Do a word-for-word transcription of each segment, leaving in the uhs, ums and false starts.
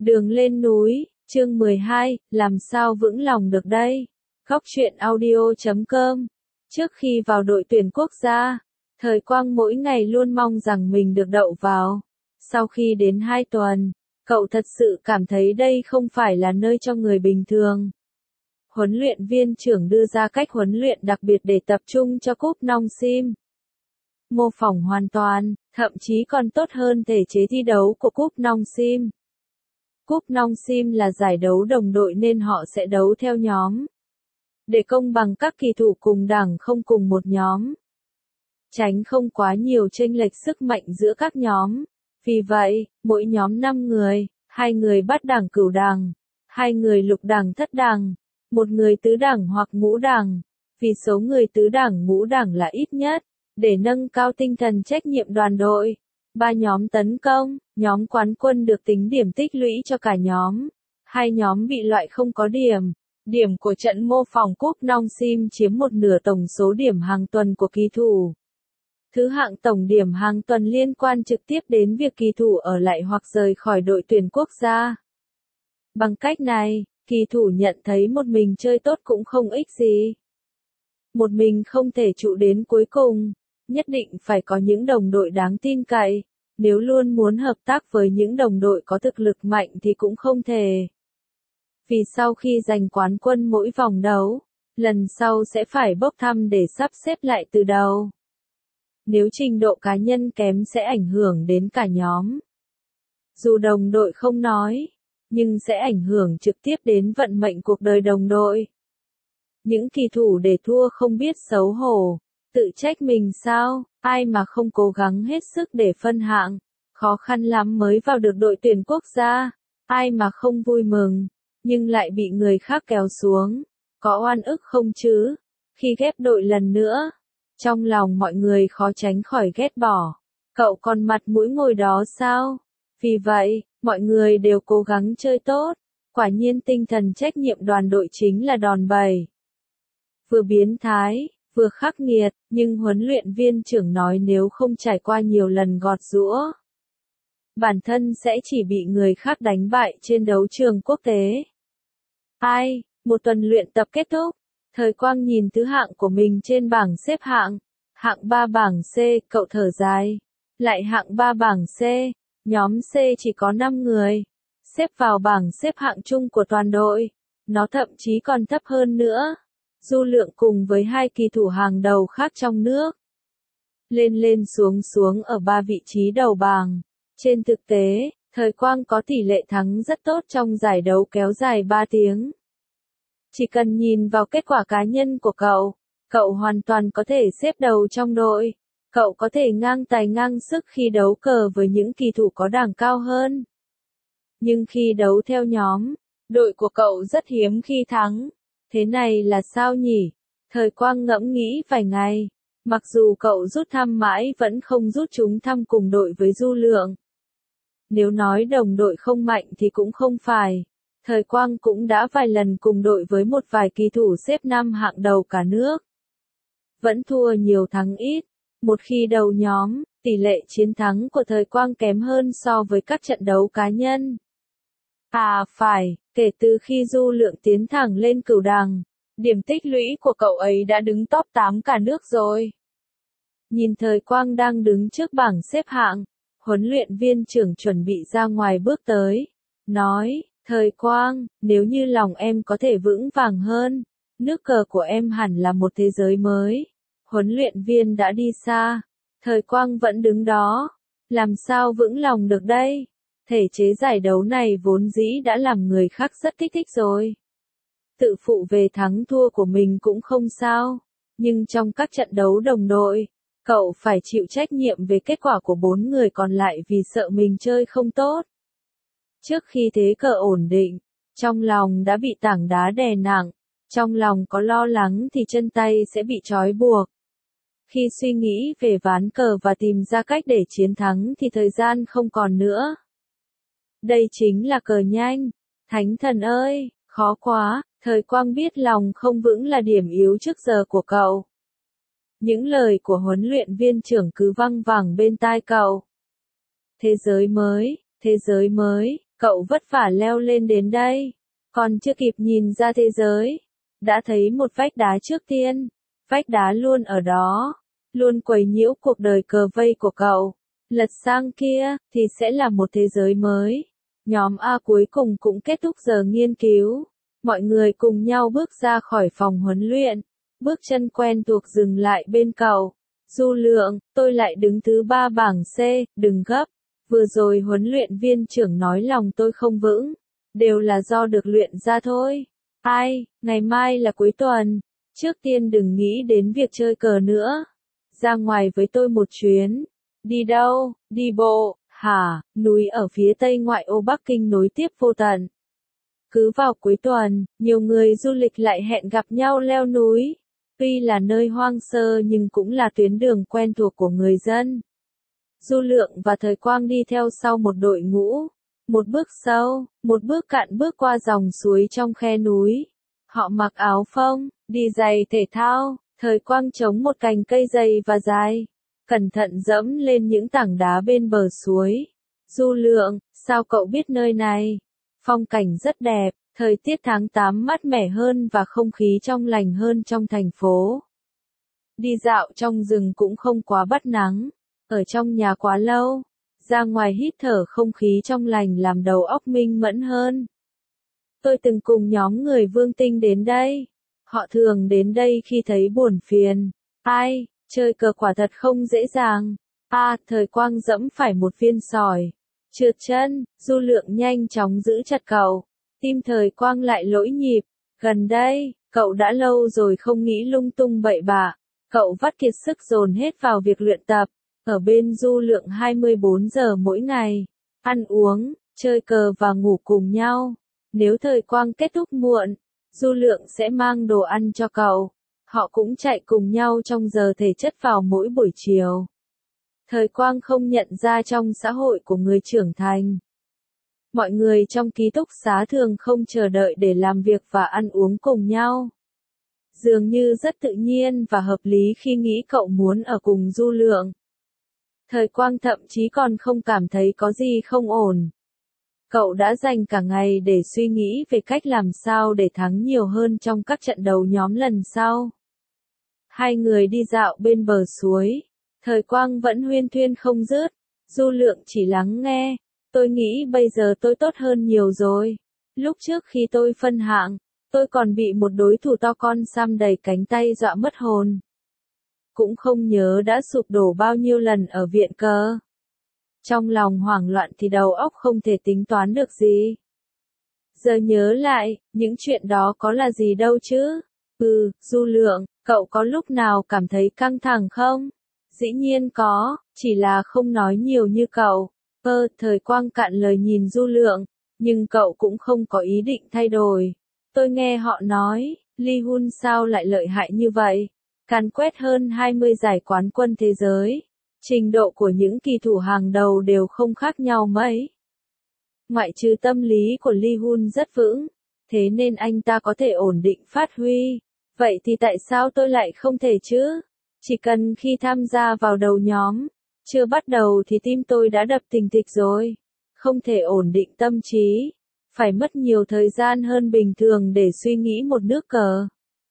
Đường lên núi, chương mười hai, làm sao vững lòng được đây? Góc truyện audio chấm com. Trước khi vào đội tuyển quốc gia, Thời Quang mỗi ngày luôn mong rằng mình được đậu vào. Sau khi đến hai tuần, cậu thật sự cảm thấy đây không phải là nơi cho người bình thường. Huấn luyện viên trưởng đưa ra cách huấn luyện đặc biệt để tập trung cho cúp Nong Sim. Mô phỏng hoàn toàn, thậm chí còn tốt hơn thể chế thi đấu của cúp Nong Sim. Cúp Nong Sim là giải đấu đồng đội nên họ sẽ đấu theo nhóm. Để công bằng các kỳ thủ cùng đẳng không cùng một nhóm. Tránh không quá nhiều chênh lệch sức mạnh giữa các nhóm. Vì vậy, mỗi nhóm năm người, hai người bát đẳng cửu đẳng, hai người lục đẳng thất đẳng, một người tứ đẳng hoặc ngũ đẳng. Vì số người tứ đẳng ngũ đẳng là ít nhất, để nâng cao tinh thần trách nhiệm đoàn đội. Ba nhóm tấn công, nhóm quán quân được tính điểm tích lũy cho cả nhóm. Hai nhóm bị loại không có điểm. Điểm của trận mô phỏng cúp Nong Sim chiếm một nửa tổng số điểm hàng tuần của kỳ thủ. Thứ hạng tổng điểm hàng tuần liên quan trực tiếp đến việc kỳ thủ ở lại hoặc rời khỏi đội tuyển quốc gia. Bằng cách này, kỳ thủ nhận thấy một mình chơi tốt cũng không ích gì. Một mình không thể trụ đến cuối cùng. Nhất định phải có những đồng đội đáng tin cậy. Nếu luôn muốn hợp tác với những đồng đội có thực lực mạnh thì cũng không thể. Vì sau khi giành quán quân mỗi vòng đấu, lần sau sẽ phải bốc thăm để sắp xếp lại từ đầu. Nếu trình độ cá nhân kém sẽ ảnh hưởng đến cả nhóm. Dù đồng đội không nói, nhưng sẽ ảnh hưởng trực tiếp đến vận mệnh cuộc đời đồng đội. Những kỳ thủ để thua không biết xấu hổ, tự trách mình sao, ai mà không cố gắng hết sức để phân hạng, khó khăn lắm mới vào được đội tuyển quốc gia, ai mà không vui mừng, nhưng lại bị người khác kéo xuống, có oan ức không chứ, khi ghép đội lần nữa, trong lòng mọi người khó tránh khỏi ghét bỏ, cậu còn mặt mũi ngồi đó sao, vì vậy, mọi người đều cố gắng chơi tốt, quả nhiên tinh thần trách nhiệm đoàn đội chính là đòn bẩy. Vừa biến thái, vừa khắc nghiệt, nhưng huấn luyện viên trưởng nói nếu không trải qua nhiều lần gọt giũa, bản thân sẽ chỉ bị người khác đánh bại trên đấu trường quốc tế. Ai, một tuần luyện tập kết thúc, Thời Quang nhìn thứ hạng của mình trên bảng xếp hạng, hạng ba bảng C, cậu thở dài, lại hạng ba bảng C, nhóm C chỉ có năm người, xếp vào bảng xếp hạng chung của toàn đội, nó thậm chí còn thấp hơn nữa. Du Lượng cùng với hai kỳ thủ hàng đầu khác trong nước. Lên lên xuống xuống ở ba vị trí đầu bảng. Trên thực tế, Thời Quang có tỷ lệ thắng rất tốt trong giải đấu kéo dài ba tiếng. Chỉ cần nhìn vào kết quả cá nhân của cậu, cậu hoàn toàn có thể xếp đầu trong đội. Cậu có thể ngang tài ngang sức khi đấu cờ với những kỳ thủ có đẳng cao hơn. Nhưng khi đấu theo nhóm, đội của cậu rất hiếm khi thắng. Thế này là sao nhỉ? Thời Quang ngẫm nghĩ vài ngày. Mặc dù cậu rút thăm mãi vẫn không rút trúng thăm cùng đội với Du Lượng. Nếu nói đồng đội không mạnh thì cũng không phải. Thời Quang cũng đã vài lần cùng đội với một vài kỳ thủ xếp năm hạng đầu cả nước. Vẫn thua nhiều thắng ít. Một khi đầu nhóm, tỷ lệ chiến thắng của Thời Quang kém hơn so với các trận đấu cá nhân. À phải, kể từ khi Du Lượng tiến thẳng lên cửu đẳng, điểm tích lũy của cậu ấy đã đứng top tám cả nước rồi. Nhìn Thời Quang đang đứng trước bảng xếp hạng, huấn luyện viên trưởng chuẩn bị ra ngoài bước tới, nói, Thời Quang, nếu như lòng em có thể vững vàng hơn, nước cờ của em hẳn là một thế giới mới. Huấn luyện viên đã đi xa, Thời Quang vẫn đứng đó, làm sao vững lòng được đây? Thể chế giải đấu này vốn dĩ đã làm người khác rất kích thích rồi. Tự phụ về thắng thua của mình cũng không sao, nhưng trong các trận đấu đồng đội, cậu phải chịu trách nhiệm về kết quả của bốn người còn lại vì sợ mình chơi không tốt. Trước khi thế cờ ổn định, trong lòng đã bị tảng đá đè nặng, trong lòng có lo lắng thì chân tay sẽ bị trói buộc. Khi suy nghĩ về ván cờ và tìm ra cách để chiến thắng thì thời gian không còn nữa. Đây chính là cờ nhanh. Thánh thần ơi, khó quá, Thời Quang biết lòng không vững là điểm yếu trước giờ của cậu. Những lời của huấn luyện viên trưởng cứ văng vẳng bên tai cậu. Thế giới mới, thế giới mới, Cậu vất vả leo lên đến đây, còn chưa kịp nhìn ra thế giới, đã thấy một vách đá trước tiên. Vách đá luôn ở đó, luôn quấy nhiễu cuộc đời cờ vây của cậu. Lật sang kia, thì sẽ là một thế giới mới. Nhóm A cuối cùng cũng kết thúc giờ nghiên cứu. Mọi người cùng nhau bước ra khỏi phòng huấn luyện. Bước chân quen thuộc dừng lại bên cậu. Du Lượng, tôi lại đứng thứ ba bảng C, đừng gấp. Vừa rồi huấn luyện viên trưởng nói lòng tôi không vững. Đều là do được luyện ra thôi. Ai, ngày mai là cuối tuần. Trước tiên đừng nghĩ đến việc chơi cờ nữa. Ra ngoài với tôi một chuyến. Đi đâu? Đi bộ, hả? Núi ở phía tây ngoại ô Bắc Kinh nối tiếp vô tận. Cứ vào cuối tuần, nhiều người du lịch lại hẹn gặp nhau leo núi. Tuy là nơi hoang sơ nhưng cũng là tuyến đường quen thuộc của người dân. Du Lượng và Thời Quang đi theo sau một đội ngũ. Một bước sâu, một bước cạn bước qua dòng suối trong khe núi. Họ mặc áo phông, đi giày thể thao, Thời Quang chống một cành cây dày và dài. Cẩn thận dẫm lên những tảng đá bên bờ suối. Du Lượng, sao cậu biết nơi này? Phong cảnh rất đẹp, thời tiết tháng tám mát mẻ hơn và không khí trong lành hơn trong thành phố. Đi dạo trong rừng cũng không quá bắt nắng, ở trong nhà quá lâu, ra ngoài hít thở không khí trong lành làm đầu óc minh mẫn hơn. Tôi từng cùng nhóm người Vương Tinh đến đây. Họ thường đến đây khi thấy buồn phiền. Ai, chơi cờ quả thật không dễ dàng. A, à, Thời Quang dẫm phải một viên sỏi. Trượt chân, Du Lượng nhanh chóng giữ chặt cậu. Tim Thời Quang lại lỗi nhịp. Gần đây, cậu đã lâu rồi không nghĩ lung tung bậy bạ. Cậu vắt kiệt sức dồn hết vào việc luyện tập. Ở bên Du Lượng hai mươi bốn giờ mỗi ngày. Ăn uống, chơi cờ và ngủ cùng nhau. Nếu Thời Quang kết thúc muộn, Du Lượng sẽ mang đồ ăn cho cậu. Họ cũng chạy cùng nhau trong giờ thể chất vào mỗi buổi chiều. Thời Quang không nhận ra trong xã hội của người trưởng thành. Mọi người trong ký túc xá thường không chờ đợi để làm việc và ăn uống cùng nhau. Dường như rất tự nhiên và hợp lý khi nghĩ cậu muốn ở cùng Du Lượng. Thời Quang thậm chí còn không cảm thấy có gì không ổn. Cậu đã dành cả ngày để suy nghĩ về cách làm sao để thắng nhiều hơn trong các trận đấu nhóm lần sau. Hai người đi dạo bên bờ suối. Thời Quang vẫn huyên thuyên không dứt. Du Lượng chỉ lắng nghe. Tôi nghĩ bây giờ tôi tốt hơn nhiều rồi. Lúc trước khi tôi phân hạng, tôi còn bị một đối thủ to con xăm đầy cánh tay dọa mất hồn. Cũng không nhớ đã sụp đổ bao nhiêu lần ở viện cờ. Trong lòng hoảng loạn thì đầu óc không thể tính toán được gì. Giờ nhớ lại, những chuyện đó có là gì đâu chứ. Ừ, Du Lượng, cậu có lúc nào cảm thấy căng thẳng không? Dĩ nhiên có, chỉ là không nói nhiều như cậu. Ơ, Thời Quang cạn lời nhìn Du Lượng, nhưng cậu cũng không có ý định thay đổi. Tôi nghe họ nói, Lee Hun sao lại lợi hại như vậy? Càn quét hơn hai mươi giải quán quân thế giới. Trình độ của những kỳ thủ hàng đầu đều không khác nhau mấy. Ngoại trừ tâm lý của Lee Hun rất vững, thế nên anh ta có thể ổn định phát huy. Vậy thì tại sao tôi lại không thể chứ? Chỉ cần khi tham gia vào đầu nhóm, chưa bắt đầu thì tim tôi đã đập thình thịch rồi. Không thể ổn định tâm trí. Phải mất nhiều thời gian hơn bình thường để suy nghĩ một nước cờ.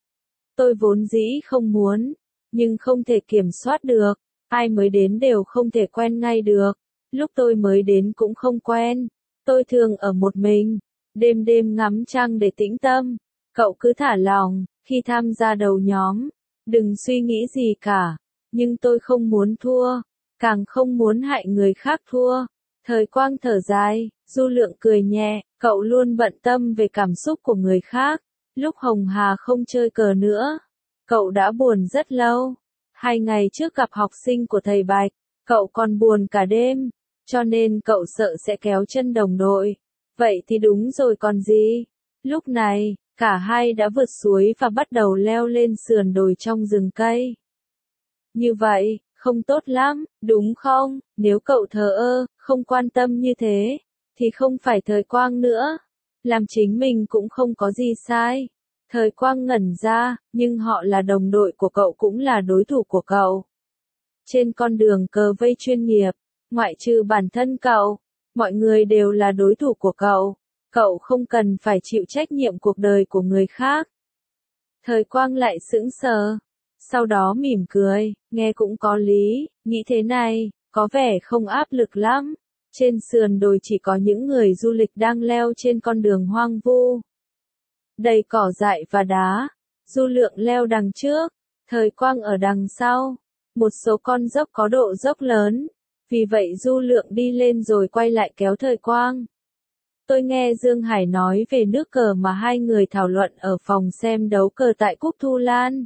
Tôi vốn dĩ không muốn, nhưng không thể kiểm soát được. Ai mới đến đều không thể quen ngay được. Lúc tôi mới đến cũng không quen. Tôi thường ở một mình, đêm đêm ngắm trăng để tĩnh tâm. Cậu cứ thả lòng, khi tham gia đầu nhóm, đừng suy nghĩ gì cả. Nhưng tôi không muốn thua, càng không muốn hại người khác thua. Thời Quang thở dài, Du Lượng cười nhẹ, cậu luôn bận tâm về cảm xúc của người khác. Lúc Hồng Hà không chơi cờ nữa, cậu đã buồn rất lâu. Hai ngày trước gặp học sinh của thầy Bạch, cậu còn buồn cả đêm, cho nên cậu sợ sẽ kéo chân đồng đội. Vậy thì đúng rồi còn gì. Lúc này, cả hai đã vượt suối và bắt đầu leo lên sườn đồi trong rừng cây. Như vậy, không tốt lắm, đúng không? Nếu cậu thờ ơ, không quan tâm như thế, thì không phải Thời Quang nữa. Làm chính mình cũng không có gì sai. Thời Quang ngẩn ra, nhưng họ là đồng đội của cậu cũng là đối thủ của cậu. Trên con đường cờ vây chuyên nghiệp, ngoại trừ bản thân cậu, Mọi người đều là đối thủ của cậu. Cậu không cần phải chịu trách nhiệm cuộc đời của người khác. Thời Quang lại sững sờ. Sau đó mỉm cười, nghe cũng có lý, nghĩ thế này, có vẻ không áp lực lắm. Trên sườn đồi chỉ có những người du lịch đang leo trên con đường hoang vu. Đầy cỏ dại và đá. Du Lượng leo đằng trước, Thời Quang ở đằng sau. Một số con dốc có độ dốc lớn. Vì vậy Du Lượng đi lên rồi quay lại kéo Thời Quang. Tôi nghe Dương Hải nói về nước cờ mà hai người thảo luận ở phòng xem đấu cờ tại Cúc Thu Lan.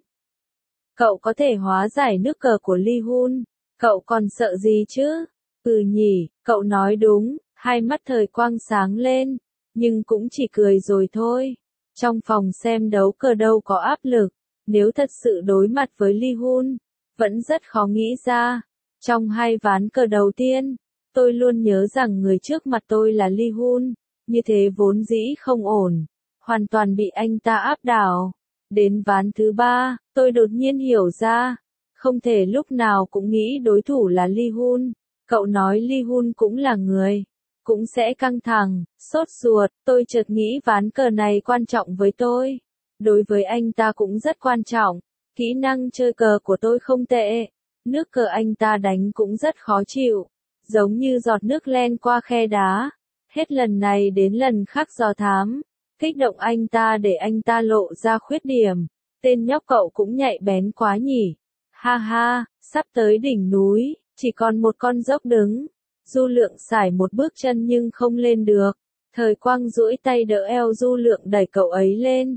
Cậu có thể hóa giải nước cờ của Ly Hun. Cậu còn sợ gì chứ? Ừ nhỉ, cậu nói đúng. Hai mắt Thời Quang sáng lên. Nhưng cũng chỉ cười rồi thôi. Trong phòng xem đấu cờ đâu có áp lực. Nếu thật sự đối mặt với Ly Hun, vẫn rất khó nghĩ ra. Trong hai ván cờ đầu tiên, tôi luôn nhớ rằng người trước mặt tôi là Ly Hun. Như thế vốn dĩ không ổn. Hoàn toàn bị anh ta áp đảo. Đến ván thứ ba, tôi đột nhiên hiểu ra. Không thể lúc nào cũng nghĩ đối thủ là Ly Hun. Cậu nói Ly Hun cũng là người. Cũng sẽ căng thẳng, sốt ruột. Tôi chợt nghĩ ván cờ này quan trọng với tôi. Đối với anh ta cũng rất quan trọng. Kỹ năng chơi cờ của tôi không tệ. Nước cờ anh ta đánh cũng rất khó chịu. Giống như giọt nước len qua khe đá. Hết lần này đến lần khác dò thám. Kích động anh ta để anh ta lộ ra khuyết điểm. Tên nhóc cậu cũng nhạy bén quá nhỉ. Ha ha, sắp tới đỉnh núi, chỉ còn một con dốc đứng. Du Lượng sải một bước chân nhưng không lên được. Thời Quang duỗi tay đỡ eo Du Lượng đẩy cậu ấy lên.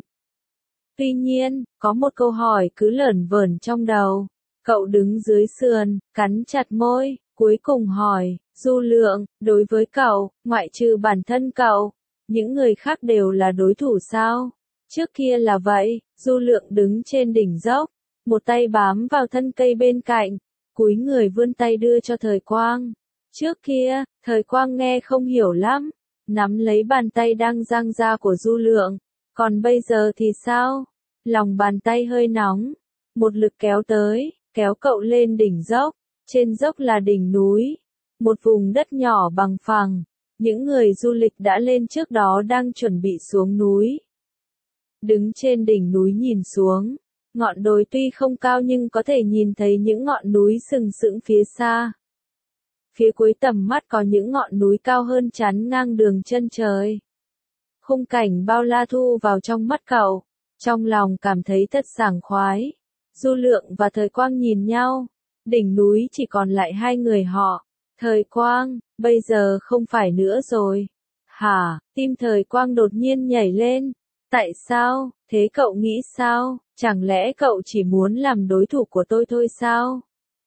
Tuy nhiên, có một câu hỏi cứ lởn vởn trong đầu. Cậu đứng dưới sườn, cắn chặt môi, cuối cùng hỏi, Du Lượng, đối với cậu, ngoại trừ bản thân cậu, những người khác đều là đối thủ sao? Trước kia là vậy, Du Lượng đứng trên đỉnh dốc, một tay bám vào thân cây bên cạnh, cúi người vươn tay đưa cho Thời Quang. Trước kia, Thời Quang nghe không hiểu lắm, nắm lấy bàn tay đang dang ra của Du Lượng. Còn bây giờ thì sao? Lòng bàn tay hơi nóng, một lực kéo tới, kéo cậu lên đỉnh dốc. Trên dốc là đỉnh núi, một vùng đất nhỏ bằng phẳng. Những người du lịch đã lên trước đó đang chuẩn bị xuống núi. Đứng trên đỉnh núi nhìn xuống, ngọn đồi tuy không cao nhưng có thể nhìn thấy những ngọn núi sừng sững phía xa. Phía cuối tầm mắt có những ngọn núi cao hơn chắn ngang đường chân trời. Khung cảnh bao la thu vào trong mắt cậu, trong lòng cảm thấy thật sảng khoái. Du Lượng và Thời Quang nhìn nhau, đỉnh núi chỉ còn lại hai người họ. Thời Quang, bây giờ không phải nữa rồi. Hả, tim Thời Quang đột nhiên nhảy lên. Tại sao, thế cậu nghĩ sao, chẳng lẽ cậu chỉ muốn làm đối thủ của tôi thôi sao?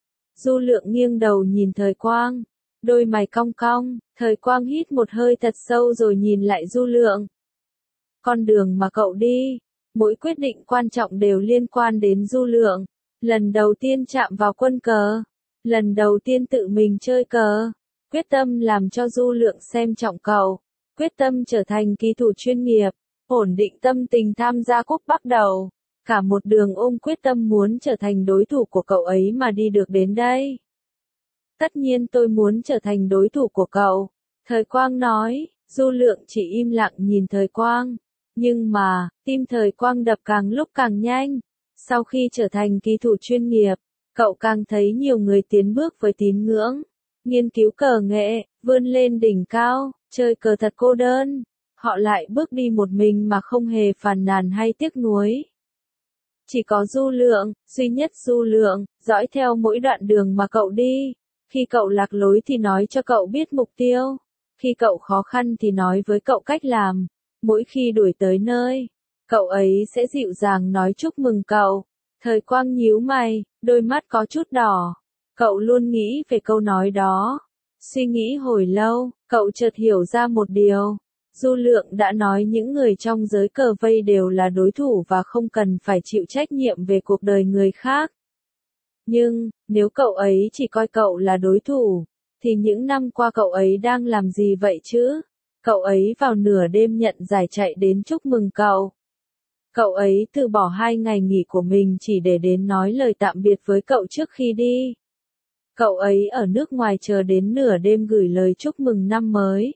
Du Lượng nghiêng đầu nhìn Thời Quang, đôi mày cong cong. Thời Quang hít một hơi thật sâu rồi nhìn lại Du Lượng. Con đường mà cậu đi, mỗi quyết định quan trọng đều liên quan đến Du Lượng. Lần đầu tiên chạm vào quân cờ, lần đầu tiên tự mình chơi cờ, quyết tâm làm cho Du Lượng xem trọng cậu, quyết tâm trở thành kỳ thủ chuyên nghiệp, ổn định tâm tình tham gia cúp bắt đầu. Cả một đường ôm quyết tâm muốn trở thành đối thủ của cậu ấy mà đi được đến đây. Tất nhiên tôi muốn trở thành đối thủ của cậu, Thời Quang nói. Du Lượng chỉ im lặng nhìn Thời Quang. Nhưng mà, tim Thời Quang đập càng lúc càng nhanh. Sau khi trở thành kỳ thủ chuyên nghiệp, cậu càng thấy nhiều người tiến bước với tín ngưỡng, nghiên cứu cờ nghệ, vươn lên đỉnh cao, chơi cờ thật cô đơn. Họ lại bước đi một mình mà không hề phàn nàn hay tiếc nuối. Chỉ có Du Lượng, duy nhất Du Lượng, dõi theo mỗi đoạn đường mà cậu đi. Khi cậu lạc lối thì nói cho cậu biết mục tiêu. Khi cậu khó khăn thì nói với cậu cách làm. Mỗi khi đuổi tới nơi, cậu ấy sẽ dịu dàng nói chúc mừng cậu. Thời Quang nhíu mày, đôi mắt có chút đỏ. Cậu luôn nghĩ về câu nói đó. Suy nghĩ hồi lâu, cậu chợt hiểu ra một điều. Du Lượng đã nói những người trong giới cờ vây đều là đối thủ và không cần phải chịu trách nhiệm về cuộc đời người khác. Nhưng, nếu cậu ấy chỉ coi cậu là đối thủ, thì những năm qua cậu ấy đang làm gì vậy chứ? Cậu ấy vào nửa đêm nhận giải chạy đến chúc mừng cậu. Cậu ấy từ bỏ hai ngày nghỉ của mình chỉ để đến nói lời tạm biệt với cậu trước khi đi. Cậu ấy ở nước ngoài chờ đến nửa đêm gửi lời chúc mừng năm mới.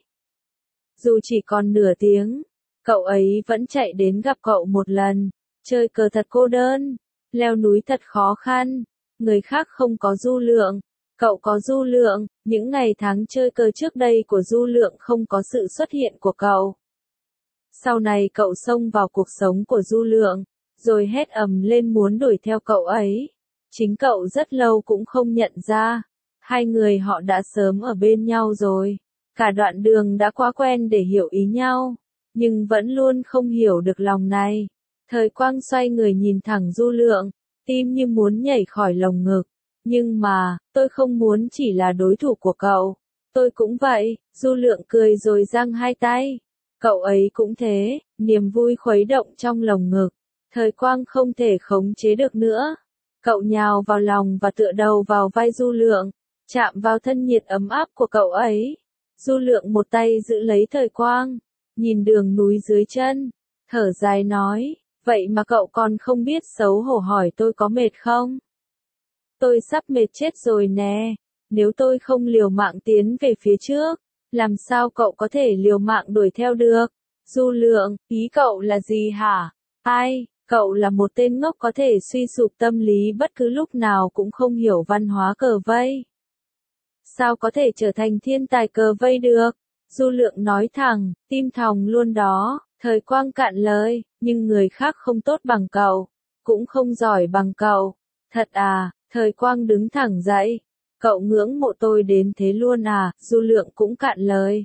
Dù chỉ còn nửa tiếng, cậu ấy vẫn chạy đến gặp cậu một lần. Chơi cờ thật cô đơn, leo núi thật khó khăn, người khác không có Du Lượng, cậu có Du Lượng, những ngày tháng chơi cờ trước đây của Du Lượng không có sự xuất hiện của cậu. Sau này cậu xông vào cuộc sống của Du Lượng, rồi hét ầm lên muốn đuổi theo cậu ấy. Chính cậu rất lâu cũng không nhận ra, hai người họ đã sớm ở bên nhau rồi. Cả đoạn đường đã quá quen để hiểu ý nhau, nhưng vẫn luôn không hiểu được lòng này. Thời Quang xoay người nhìn thẳng Du Lượng, tim như muốn nhảy khỏi lồng ngực. Nhưng mà, tôi không muốn chỉ là đối thủ của cậu. Tôi cũng vậy, Du Lượng cười rồi giang hai tay. Cậu ấy cũng thế, niềm vui khuấy động trong lồng ngực. Thời Quang không thể khống chế được nữa. Cậu nhào vào lòng và tựa đầu vào vai Du Lượng, chạm vào thân nhiệt ấm áp của cậu ấy. Du Lượng một tay giữ lấy Thời Quang, nhìn đường núi dưới chân, thở dài nói, vậy mà cậu còn không biết xấu hổ hỏi tôi có mệt không? Tôi sắp mệt chết rồi nè, nếu tôi không liều mạng tiến về phía trước, làm sao cậu có thể liều mạng đuổi theo được? Du Lượng, ý cậu là gì hả? Ai, cậu là một tên ngốc có thể suy sụp tâm lý bất cứ lúc nào cũng không hiểu văn hóa cờ vây. Sao có thể trở thành thiên tài cờ vây được? Du Lượng nói thẳng, tim thòng luôn đó. Thời Quang cạn lời, nhưng người khác không tốt bằng cậu, cũng không giỏi bằng cậu. Thật à? Thời Quang đứng thẳng dậy. Cậu ngưỡng mộ tôi đến thế luôn à? Du Lượng cũng cạn lời.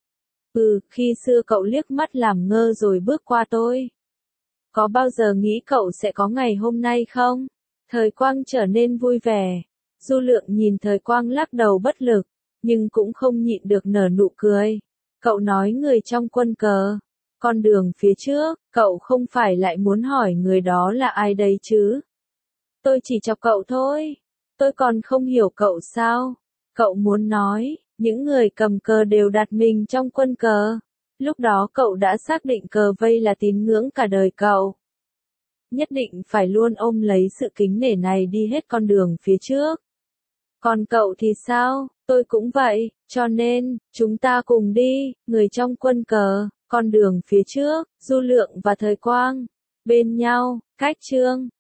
Ừ, khi xưa cậu liếc mắt làm ngơ rồi bước qua tôi. Có bao giờ nghĩ cậu sẽ có ngày hôm nay không? Thời Quang trở nên vui vẻ. Du Lượng nhìn Thời Quang lắc đầu bất lực, nhưng cũng không nhịn được nở nụ cười. Cậu nói người trong quân cờ, con đường phía trước, cậu không phải lại muốn hỏi người đó là ai đây chứ? Tôi chỉ chọc cậu thôi. Tôi còn không hiểu cậu sao? Cậu muốn nói, những người cầm cờ đều đặt mình trong quân cờ. Lúc đó cậu đã xác định cờ vây là tín ngưỡng cả đời cậu. Nhất định phải luôn ôm lấy sự kính nể này đi hết con đường phía trước. Còn cậu thì sao? Tôi cũng vậy, cho nên, chúng ta cùng đi, người trong quân cờ, con đường phía trước, Du Lượng và Thời Quang, bên nhau, cách chương.